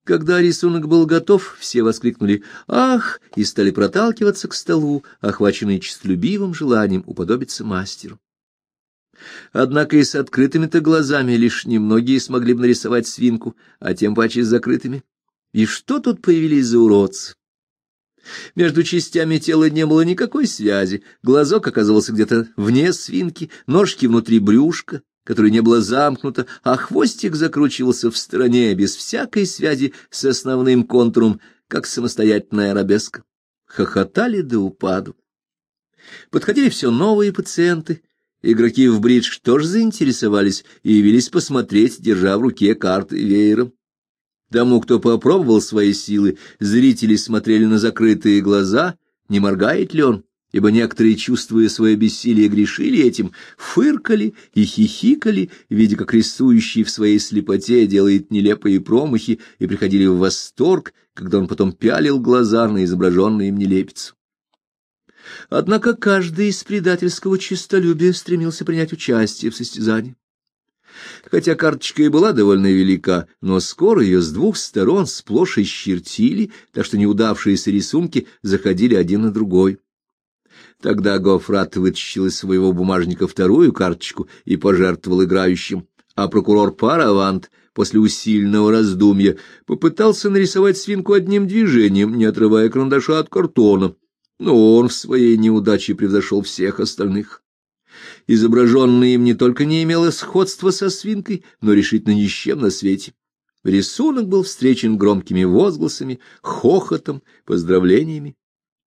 Когда рисунок был готов, все воскликнули «Ах!» и стали проталкиваться к столу, охваченные честолюбивым желанием уподобиться мастеру. Однако и с открытыми-то глазами лишь немногие смогли бы нарисовать свинку, а тем паче с закрытыми. И что тут появились за уродцы? Между частями тела не было никакой связи, глазок оказывался где-то вне свинки, ножки внутри брюшка, которое не было замкнуто, а хвостик закручивался в стороне без всякой связи с основным контуром, как самостоятельная арабеска. Хохотали до упаду. Подходили все новые пациенты. Игроки в бридж тоже заинтересовались и явились посмотреть, держа в руке карты веером. Тому, кто попробовал свои силы, зрители смотрели на закрытые глаза, не моргает ли он, ибо некоторые, чувствуя свое бессилие, грешили этим, фыркали и хихикали, видя, как рисующий в своей слепоте делает нелепые промахи, и приходили в восторг, когда он потом пялил глаза на изображенную им нелепицу. Однако каждый из предательского честолюбия стремился принять участие в состязании. Хотя карточка и была довольно велика, но скоро ее с двух сторон сплошь исчертили, так что неудавшиеся рисунки заходили один на другой. Тогда Гоффрат вытащил из своего бумажника вторую карточку и пожертвовал играющим, а прокурор Паравант после усиленного раздумья попытался нарисовать свинку одним движением, не отрывая карандаша от картона. Но он в своей неудаче превзошел всех остальных. Изображенное им не только не имело сходства со свинкой, но решительно ни с чем на свете. Рисунок был встречен громкими возгласами, хохотом, поздравлениями.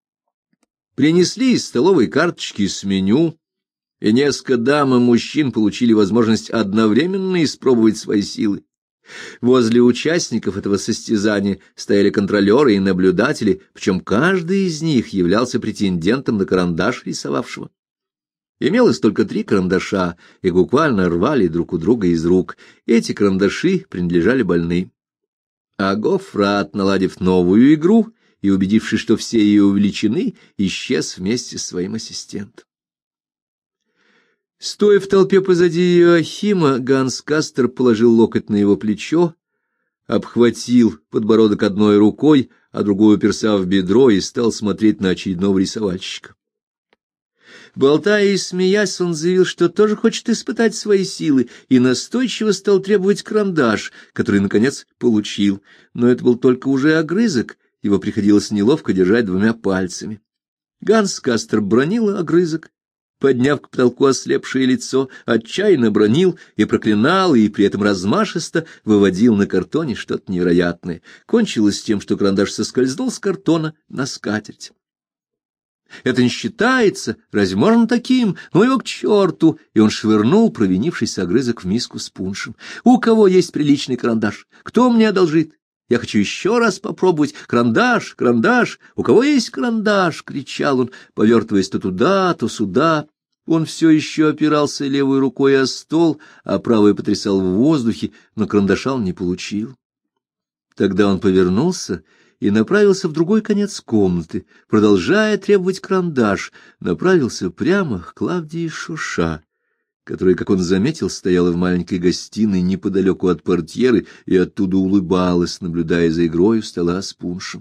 Принесли из столовой карточки с меню, и несколько дам и мужчин получили возможность одновременно испробовать свои силы. Возле участников этого состязания стояли контролеры и наблюдатели, причем каждый из них являлся претендентом на карандаш рисовавшего. Имелось только 3 карандаша, их буквально рвали друг у друга из рук. Эти карандаши принадлежали больным. А Гоффрат, наладив новую игру и убедившись, что все ее увлечены, исчез вместе с своим ассистентом. Стоя в толпе позади Иоахима, Ганс Кастер положил локоть на его плечо, обхватил подбородок одной рукой, а другую уперся в бедро и стал смотреть на очередного рисовальщика. Болтая и смеясь, он заявил, что тоже хочет испытать свои силы, и настойчиво стал требовать карандаш, который, наконец, получил. Но это был только уже огрызок, его приходилось неловко держать 2 пальцами. Ганс Кастер бранил огрызок, подняв к потолку ослепшее лицо, отчаянно бранил и проклинал, и при этом размашисто выводил на картоне что-то невероятное. Кончилось тем, что карандаш соскользнул с картона на скатерть. «Это не считается, разве можно таким? Ну его к черту!» И он швырнул провинившийся огрызок в миску с пуншем. «У кого есть приличный карандаш? Кто мне одолжит? Я хочу еще раз попробовать. Карандаш, карандаш! У кого есть карандаш?» — кричал он, повертываясь то туда, то сюда. Он все еще опирался левой рукой о стол, а правой потрясал в воздухе, но карандаша он не получил. Тогда он повернулся и направился в другой конец комнаты, продолжая требовать карандаш, направился прямо к Клавдии Шоша, которая, как он заметил, стояла в маленькой гостиной неподалеку от портьеры и оттуда улыбалась, наблюдая за игрой у стола с пуншем.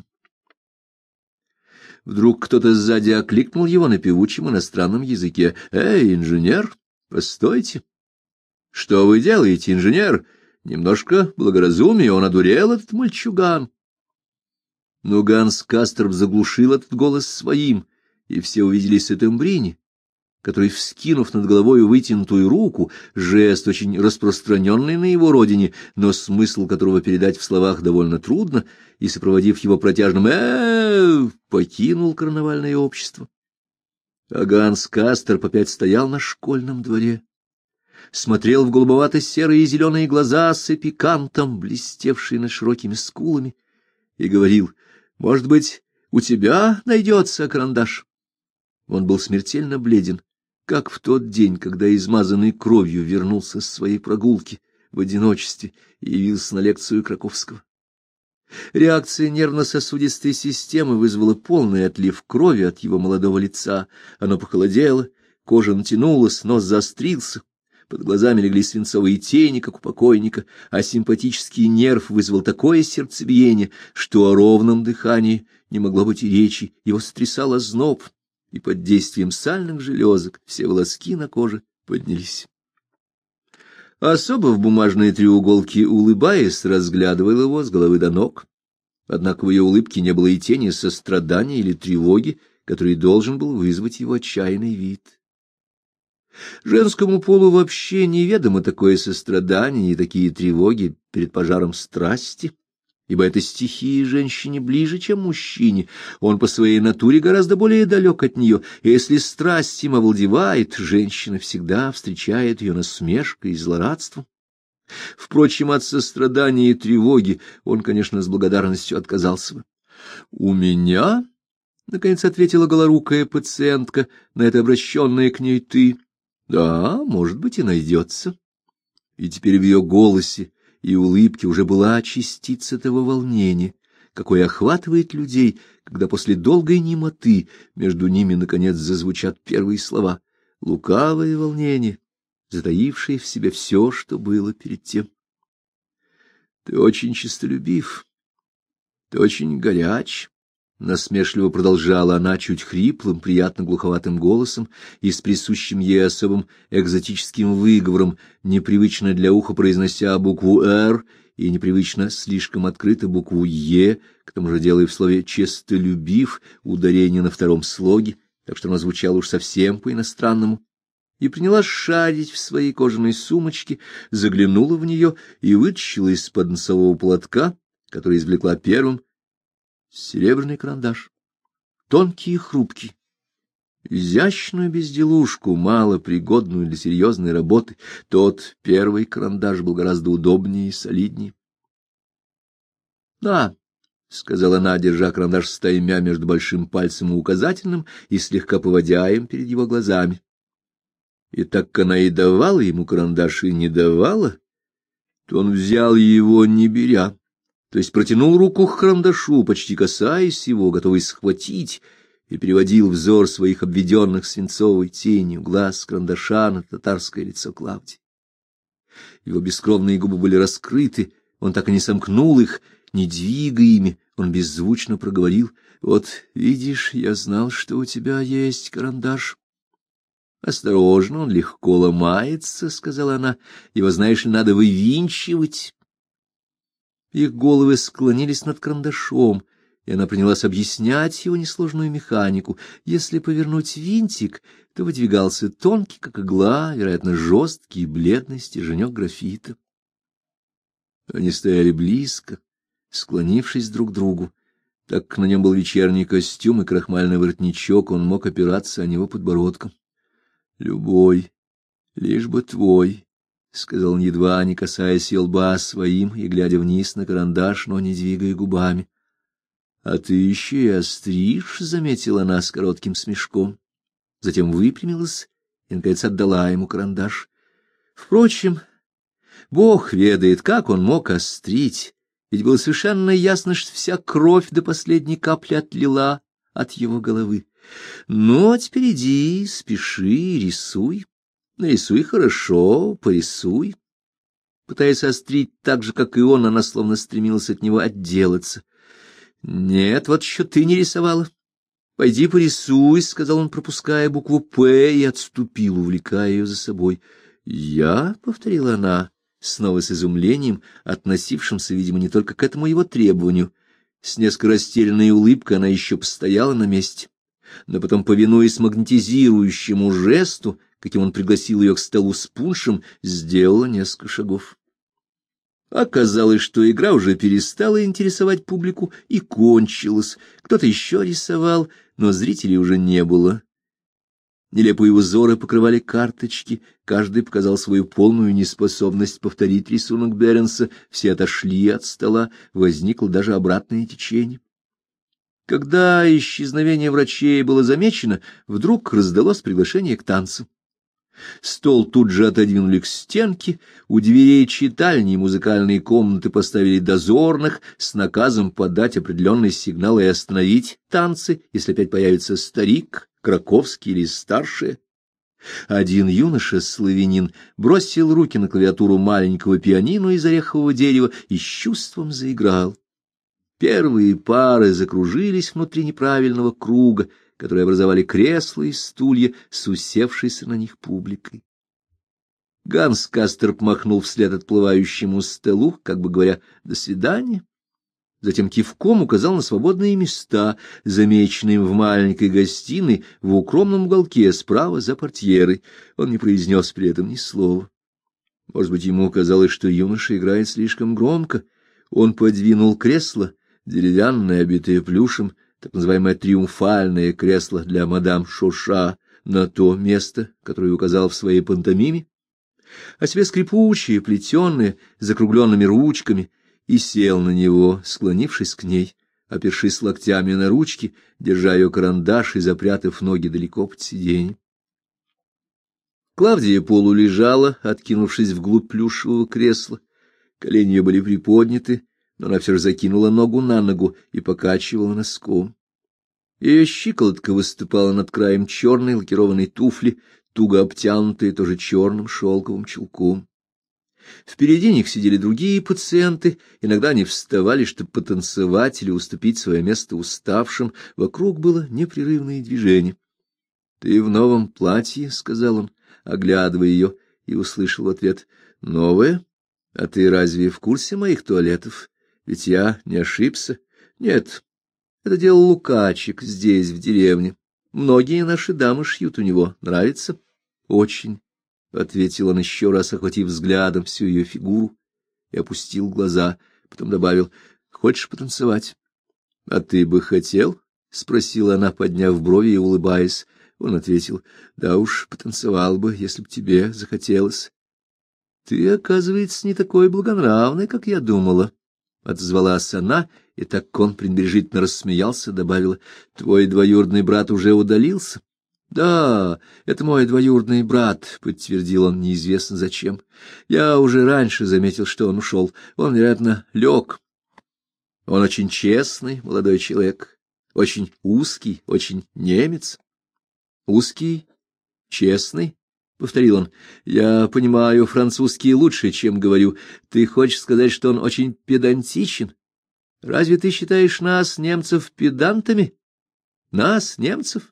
Вдруг кто-то сзади окликнул его на певучем иностранном языке. «Эй, инженер, постойте!» «Что вы делаете, инженер? Немножко благоразумия, он одурел, этот мальчуган!» Но Ганс Кастерб заглушил этот голос своим, и все увидели Сеттембрини, который, вскинув над головой вытянутую руку, жест очень распространенный на его родине, но смысл которого передать в словах довольно трудно, и, сопроводив его протяжным покинул карнавальное общество. А Ганс Кастерб опять стоял на школьном дворе, смотрел в голубовато-серые и зеленые глаза с эпикантом, блестевшие над широкими скулами, и говорил: «Может быть, у тебя найдется карандаш?» Он был смертельно бледен, как в тот день, когда измазанный кровью вернулся с своей прогулки в одиночестве и явился на лекцию Краковского. Реакция нервно-сосудистой системы вызвала полный отлив крови от его молодого лица. Оно похолодело, кожа натянулась, нос заострился, Под глазами легли свинцовые тени, как у покойника, а симпатический нерв вызвал такое сердцебиение, что о ровном дыхании не могло быть и речи, его сотрясал озноб, и под действием сальных железок все волоски на коже поднялись. Особо в бумажные треуголки, улыбаясь, разглядывал его с головы до ног. Однако в ее улыбке не было и тени сострадания или тревоги, который должен был вызвать его отчаянный вид. Женскому полу вообще неведомо такое сострадание и такие тревоги перед пожаром страсти, ибо эта стихия женщине ближе, чем мужчине, он по своей натуре гораздо более далек от нее, и если страсть им овладевает, женщина всегда встречает ее насмешкой и злорадством. Впрочем, от сострадания и тревоги он, конечно, с благодарностью отказался бы. — У меня, — наконец ответила голорукая пациентка, на это обращенное к ней «ты», — да, может быть, и найдется. И теперь в ее голосе и улыбке уже была частица того волнения, какое охватывает людей, когда после долгой немоты между ними, наконец, зазвучат первые слова. Лукавое волнение, затаившее в себе все, что было перед тем. Ты очень честолюбив, ты очень горяч, — насмешливо продолжала она чуть хриплым, приятно глуховатым голосом и с присущим ей особым экзотическим выговором, непривычно для уха произнося букву «Р» и непривычно слишком открыто букву «Е», к тому же делая в слове «честолюбив» ударение на втором слоге, так что оно звучало уж совсем по-иностранному, и принялась шарить в своей кожаной сумочке, заглянула в нее и вытащила из-под носового платка, который извлекла первым, серебряный карандаш, тонкий и хрупкий, изящную безделушку, малопригодную для серьезной работы. Тот первый карандаш был гораздо удобнее и солиднее. — Да, — сказала она, держа карандаш стаймя между большим пальцем и указательным и слегка поводя им перед его глазами. И так как она и давала ему карандаш, и не давала, то он взял его, не беря, то есть протянул руку к карандашу, почти касаясь его, готовый схватить, и переводил взор своих обведенных свинцовой тенью глаз карандаша на татарское лицо Клавдии. Его бескровные губы были раскрыты, он так и не сомкнул их, не двигая ими, он беззвучно проговорил: — Вот, видишь, я знал, что у тебя есть карандаш. — Осторожно, он легко ломается, — сказала она, — его, знаешь ли, надо вывинчивать. Их головы склонились над карандашом, и она принялась объяснять его несложную механику. Если повернуть винтик, то выдвигался тонкий, как игла, вероятно, жесткий и бледный стерженек графита. Они стояли близко, склонившись друг к другу. Так как на нем был вечерний костюм и крахмальный воротничок, он мог опираться о него подбородком. — Любой, лишь бы твой, — сказал он, едва не касаясь ее лба своим и глядя вниз на карандаш, но не двигая губами. — А ты еще и остришь, — заметила она с коротким смешком. Затем выпрямилась и, наконец, отдала ему карандаш. Впрочем, Бог ведает, как он мог острить, ведь было совершенно ясно, что вся кровь до последней капли отлила от его головы. Ну, а теперь иди, спеши, рисуй. Нарисуй хорошо, порисуй. Пытаясь острить так же, как и он, она словно стремилась от него отделаться. — Нет, вот еще ты не рисовала. — Пойди порисуй, — сказал он, пропуская букву «П», и отступил, увлекая ее за собой. — Я, — повторила она, снова с изумлением, относившимся, видимо, не только к этому его требованию. С несколько растерянной улыбкой она еще постояла на месте, но потом, повинуясь магнетизирующему жесту, каким он пригласил ее к столу с пуншем, сделала несколько шагов. Оказалось, что игра уже перестала интересовать публику и кончилась. Кто-то еще рисовал, но зрителей уже не было. Нелепые узоры покрывали карточки, каждый показал свою полную неспособность повторить рисунок Беренса, все отошли от стола, возникло даже обратное течение. Когда исчезновение врачей было замечено, вдруг раздалось приглашение к танцу. Стол тут же отодвинули к стенке, у дверей читальни и музыкальные комнаты поставили дозорных с наказом подать определенный сигнал и остановить танцы, если опять появится старик, Краковский или старшая. Один юноша-славянин бросил руки на клавиатуру маленького пианино из орехового дерева и с чувством заиграл. Первые пары закружились внутри неправильного круга, который образовали кресла и стулья с усевшейся на них публикой. Ганс Кастерб махнул вслед отплывающему столу, как бы говоря «до свидания». Затем кивком указал на свободные места, замеченные в маленькой гостиной в укромном уголке справа за портьерой. Он не произнес при этом ни слова. Может быть, ему казалось, что юноша играет слишком громко. Он подвинул кресло, деревянное, обитое плюшем, так называемое триумфальное кресло для мадам Шоша, на то место, которое указал в своей пантомиме, а себе скрипучее, плетеное, с закругленными ручками, и сел на него, склонившись к ней, опершись локтями на ручки, держа ее карандаш и запрятав ноги далеко под сиденье. Клавдия полулежала, откинувшись вглубь плюшевого кресла. Колени ее были приподняты, но она все же закинула ногу на ногу и покачивала носком. Ее щиколотка выступала над краем черной лакированной туфли, туго обтянутой тоже черным шелковым чулком. Впереди них сидели другие пациенты, иногда они вставали, чтобы потанцевать или уступить свое место уставшим, вокруг было непрерывное движение. — Ты в новом платье, — сказал он, оглядывая ее, и услышал в ответ: — Новое? А ты разве в курсе моих туалетов? Ведь я не ошибся. Нет, это делал Лукачик здесь, в деревне. Многие наши дамы шьют у него. Нравится? — Очень. — ответил он, еще раз охватив взглядом всю ее фигуру, и опустил глаза, потом добавил: — Хочешь потанцевать? — А ты бы хотел? — спросила она, подняв брови и улыбаясь. Он ответил: — Да уж, потанцевал бы, если б тебе захотелось. — Ты, оказывается, не такой благонравный, как я думала, — отозвалась она, и так как он пренебрежительно рассмеялся, добавила: — Твой двоюродный брат уже удалился? — Да, это мой двоюродный брат, — подтвердил он неизвестно зачем. Я уже раньше заметил, что он ушел. Он, вероятно, лег. Он очень честный молодой человек, очень узкий, очень немец. — Узкий, честный, — повторил он. — Я понимаю французский лучше, чем говорю. Ты хочешь сказать, что он очень педантичен? Разве ты считаешь нас, немцев, педантами? Нас, немцев?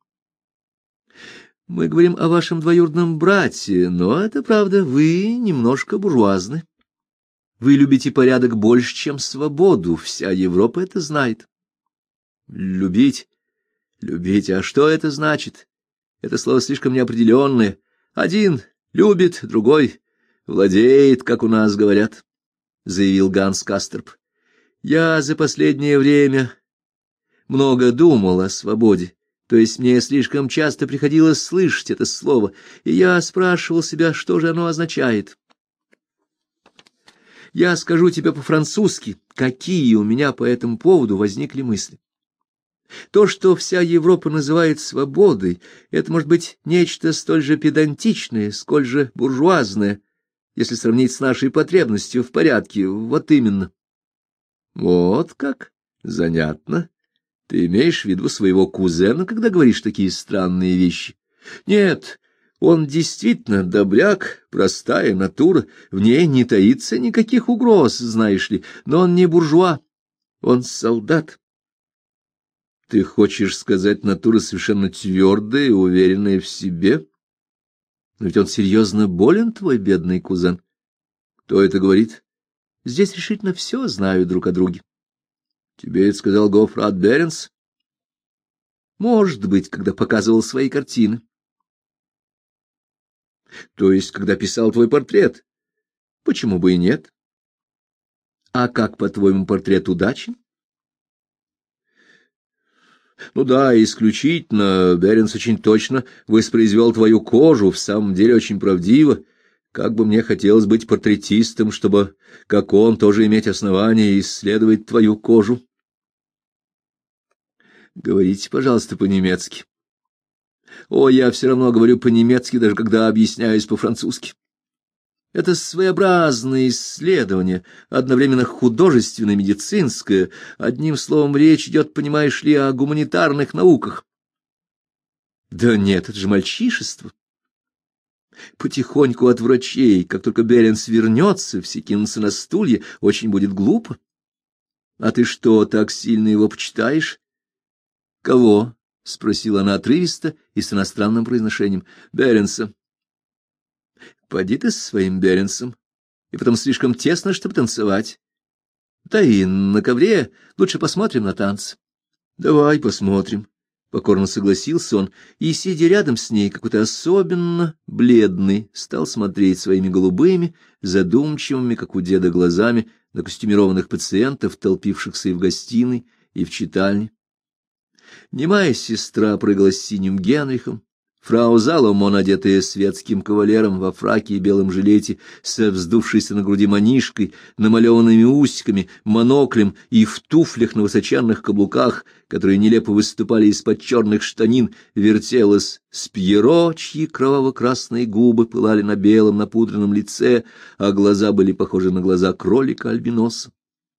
Мы говорим о вашем двоюродном брате, но это правда, вы немножко буржуазны. Вы любите порядок больше, чем свободу, вся Европа это знает. Любить? Любить, а что это значит? Это слово слишком неопределенное. Один любит, другой владеет, как у нас говорят, — заявил Ганс Кастерб. Я за последнее время много думал о свободе. То есть мне слишком часто приходилось слышать это слово, и я спрашивал себя, что же оно означает. Я скажу тебе по-французски, какие у меня по этому поводу возникли мысли. То, что вся Европа называет свободой, это может быть нечто столь же педантичное, сколь же буржуазное, если сравнить с нашей потребностью в порядке, вот именно. Вот как? Занятно. Ты имеешь в виду своего кузена, когда говоришь такие странные вещи? Нет, он действительно добряк, простая натура, в ней не таится никаких угроз, знаешь ли, но он не буржуа, он солдат. Ты хочешь сказать, натура совершенно твердая и уверенная в себе? Но ведь он серьезно болен, твой бедный кузен. Кто это говорит? Здесь решительно все знают друг о друге. Тебе это сказал Гофрат Беренс? Может быть, когда показывал свои картины. То есть, когда писал твой портрет? Почему бы и нет? А как, по-твоему, портрет удачен? Ну да, исключительно. Беренс очень точно воспроизвел твою кожу, в самом деле очень правдиво. Как бы мне хотелось быть портретистом, чтобы, как он, тоже иметь основания исследовать твою кожу. Говорите, пожалуйста, по-немецки. О, я все равно говорю по-немецки, даже когда объясняюсь по-французски. Это своеобразное исследование, одновременно художественное, медицинское. Одним словом, речь идет, понимаешь ли, о гуманитарных науках. Да нет, это же мальчишество. Потихоньку от врачей, как только Беренс вернется, все кинутся на стулья, очень будет глупо. А ты что, так сильно его почитаешь? — Кого? — спросила она отрывисто и с иностранным произношением. — Беренса. — Поди ты со своим Беренсом, и потом слишком тесно, чтобы танцевать. Да и на ковре лучше посмотрим на танцы. — Давай посмотрим. Покорно согласился он, и, сидя рядом с ней, какой-то особенно бледный, стал смотреть своими голубыми, задумчивыми, как у деда, глазами на костюмированных пациентов, толпившихся и в гостиной, и в читальне. Немая сестра прыгала с синим Генрихом, фрау Заломон, одетая светским кавалером во фраке и белом жилете, со вздувшейся на груди манишкой, намалеванными усиками, моноклем и в туфлях на высоченных каблуках, которые нелепо выступали из-под черных штанин, вертелась с Пьеро, чьи кроваво-красные губы пылали на белом напудренном лице, а глаза были похожи на глаза кролика-альбиноса.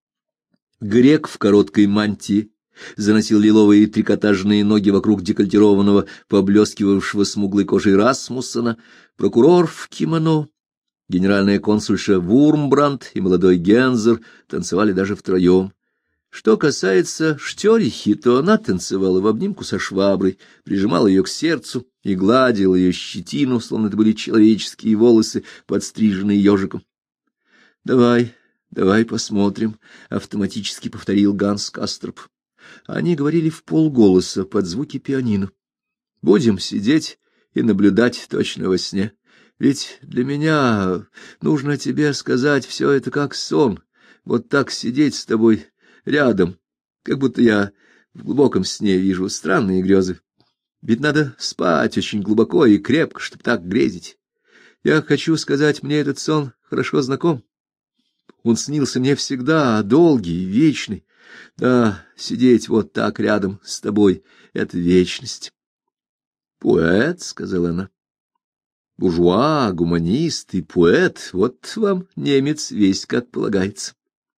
Грек в короткой мантии заносил лиловые трикотажные ноги вокруг декольтированного, поблескивавшего смуглой кожей Расмуссена, прокурор в кимоно, генеральная консульша Вурмбранд и молодой Гензер танцевали даже втроем. Что касается Штерихи, то она танцевала в обнимку со шваброй, прижимала ее к сердцу и гладила ее щетину, словно это были человеческие волосы, подстриженные ежиком. — Давай посмотрим, — автоматически повторил Ганс Касторп. Они говорили вполголоса под звуки пианино. Будем сидеть и наблюдать точно во сне. Ведь для меня нужно тебе сказать, все это как сон. Вот так сидеть с тобой рядом, как будто я в глубоком сне вижу странные грезы. Ведь надо спать очень глубоко и крепко, чтобы так грезить. Я хочу сказать, мне этот сон хорошо знаком. Он снился мне всегда, долгий, вечный. Да, сидеть вот так рядом с тобой — это вечность. — Поэт, — сказала она. — Буржуа, гуманист и поэт — вот вам немец весь как полагается.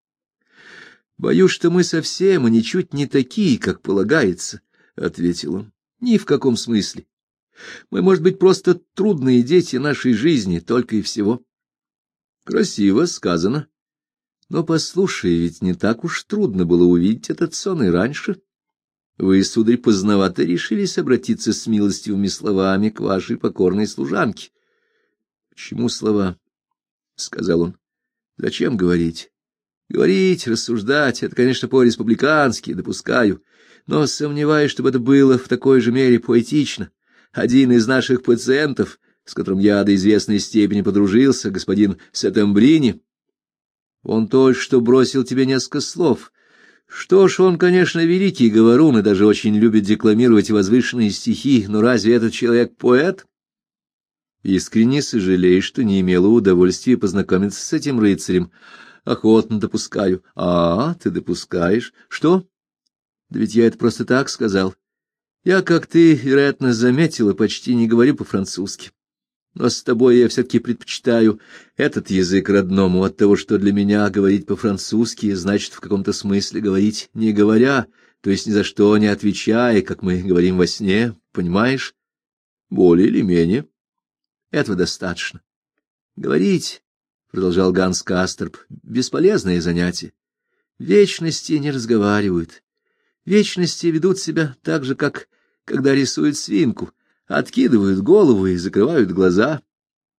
— Боюсь, что мы совсем и ничуть не такие, как полагается, — ответил он. — Ни в каком смысле. Мы, может быть, просто трудные дети нашей жизни, только и всего. — Красиво сказано. Но послушай, ведь не так уж трудно было увидеть этот сон и раньше. Вы, сударь, поздновато решились обратиться с милостивыми словами к вашей покорной служанке. — Почему слова? — сказал он. — Зачем говорить? Говорить, рассуждать — это, конечно, по-республикански, допускаю, но сомневаюсь, чтобы это было в такой же мере поэтично. Один из наших пациентов, с которым я до известной степени подружился, господин Сеттембрини, он только что бросил тебе несколько слов. Что ж, он, конечно, великий говорун и даже очень любит декламировать возвышенные стихи, но разве этот человек поэт? Искренне сожалею, что не имела удовольствия познакомиться с этим рыцарем. Охотно допускаю. А, ты допускаешь? Что? Да ведь я это просто так сказал. Я, как ты, вероятно, заметила, почти не говорю по-французски. Но с тобой я все-таки предпочитаю этот язык родному от того, что для меня говорить по-французски значит в каком-то смысле говорить не говоря, то есть ни за что не отвечая, как мы говорим во сне, понимаешь? Более или менее. Этого достаточно. Говорить, — продолжал Ганс Касторп, — бесполезное занятие. Вечности не разговаривают. Вечности ведут себя так же, как когда рисуют свинку. Откидывают голову и закрывают глаза.